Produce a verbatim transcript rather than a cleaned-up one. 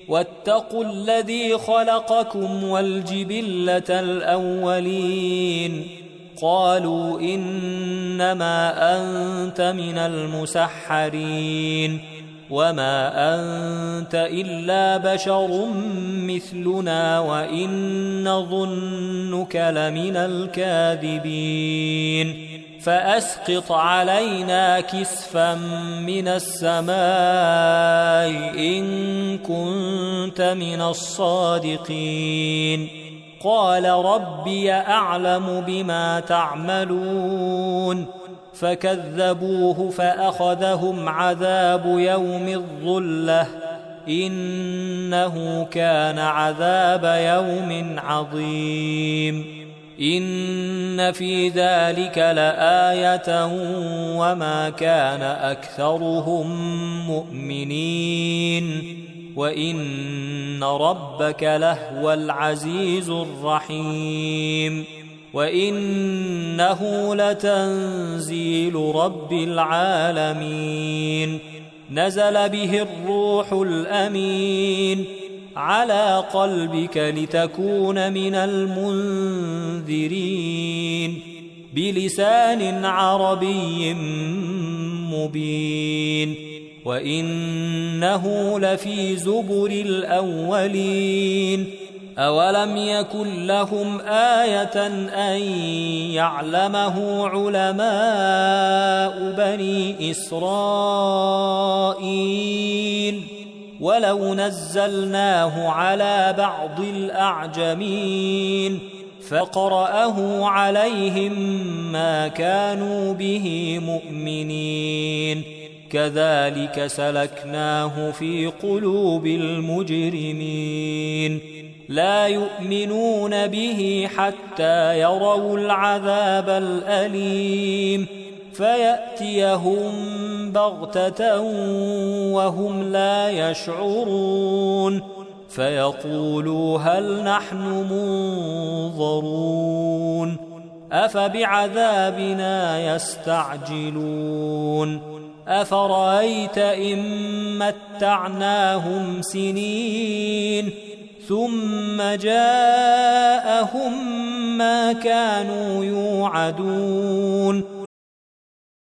واتقوا الذي خلقكم والجبلة الأولين قالوا إنما أنت من المسحرين وما أنت إلا بشر مثلنا وإن نظنك لمن الكاذبين فأسقط علينا كسفا من السماء إن كنت من الصادقين قال ربي أعلم بما تعملون فكذبوه فأخذهم عذاب يوم الظلة إنه كان عذاب يوم عظيم إن في ذلك لآية وما كان أكثرهم مؤمنين وإن ربك لهو العزيز الرحيم وإنه لتنزيل رب العالمين نزل به الروح الأمين على قلبك لتكون من المنذرين بلسان عربي مبين وإنه لفي زبر الأولين أولم يكن لهم آية أن يعلمه علماء بني إسرائيل ولو نزلناه على بعض الأعجمين فقرأه عليهم ما كانوا به مؤمنين كذلك سلكناه في قلوب المجرمين لا يؤمنون به حتى يروا العذاب الأليم فيأتيهم بغتة وهم لا يشعرون فيقولوا هل نحن منظرون أفبعذابنا يستعجلون أفرأيت إن متعناهم سنين ثم جاءهم ما كانوا يوعدون